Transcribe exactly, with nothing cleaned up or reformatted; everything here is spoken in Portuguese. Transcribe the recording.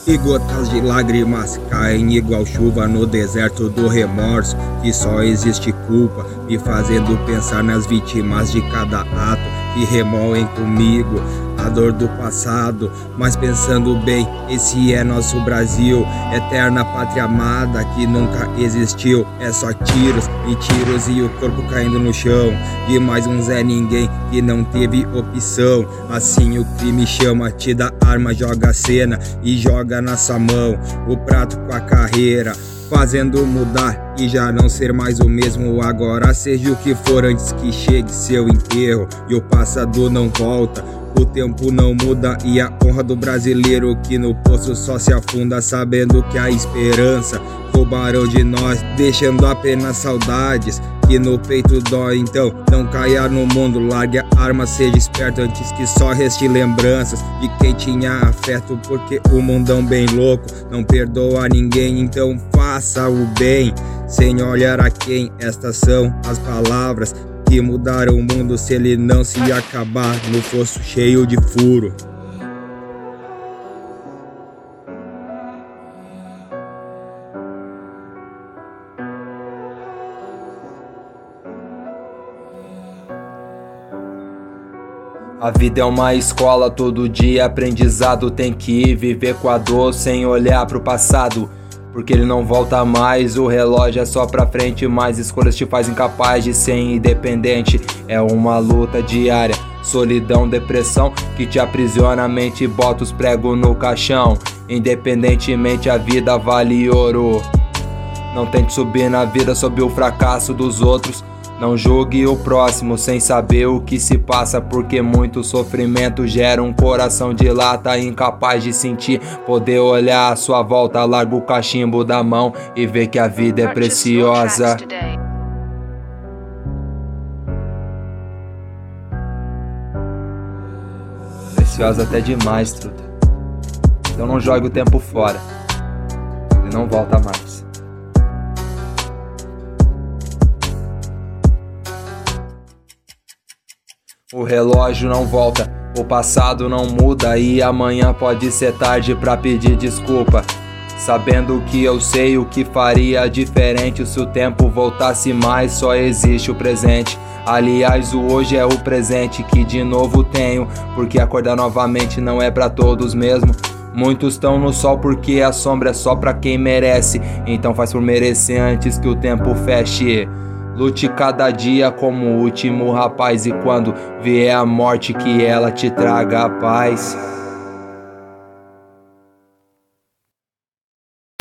E gotas de lágrimas caem igual chuva no deserto do remorso, que só existe culpa, me fazendo pensar nas vítimas de cada ato que remoem comigo a dor do passado. Mas pensando bem, esse é nosso Brasil, eterna pátria amada que nunca existiu. É só tiros e tiros e o corpo caindo no chão de mais um Zé Ninguém que não teve opção. Assim o crime chama, te dá arma, joga a cena e joga na sua mão o prato com a carreira, fazendo mudar e já não ser mais o mesmo. Agora seja o que for antes que chegue seu enterro, e o passado não volta, o tempo não muda, e a honra do brasileiro que no poço só se afunda, sabendo que a esperança roubaram de nós, deixando apenas saudades que no peito dói. Então não caia no mundo, largue a arma, seja esperto antes que só reste lembranças de quem tinha afeto, porque o mundão bem louco não perdoa ninguém. Então faça o bem sem olhar a quem. Estas são as palavras que mudaram o mundo, se ele não se acabar no fosso cheio de furo. A vida é uma escola, todo dia aprendizado, tem que ir viver com a dor sem olhar pro passado, porque ele não volta mais, o relógio é só pra frente, mas escolhas te fazem incapaz de ser independente. É uma luta diária, solidão, depressão que te aprisiona a mente e bota os pregos no caixão. Independentemente a vida vale ouro, não tente subir na vida sob o fracasso dos outros. Não julgue o próximo sem saber o que se passa, porque muito sofrimento gera um coração de lata, incapaz de sentir, poder olhar à sua volta. Larga o cachimbo da mão e vê que a vida é preciosa. Preciosa até demais, truta. Então não jogue o tempo fora, ele não volta mais. O relógio não volta, o passado não muda, e amanhã pode ser tarde pra pedir desculpa. Sabendo que eu sei o que faria diferente se o tempo voltasse mais, só existe o presente. Aliás, o hoje é o presente que de novo tenho, porque acordar novamente não é pra todos mesmo. Muitos estão no sol porque a sombra é só pra quem merece, então faz por merecer antes que o tempo feche. Lute cada dia como o último rapaz, e quando vier a morte que ela te traga a paz.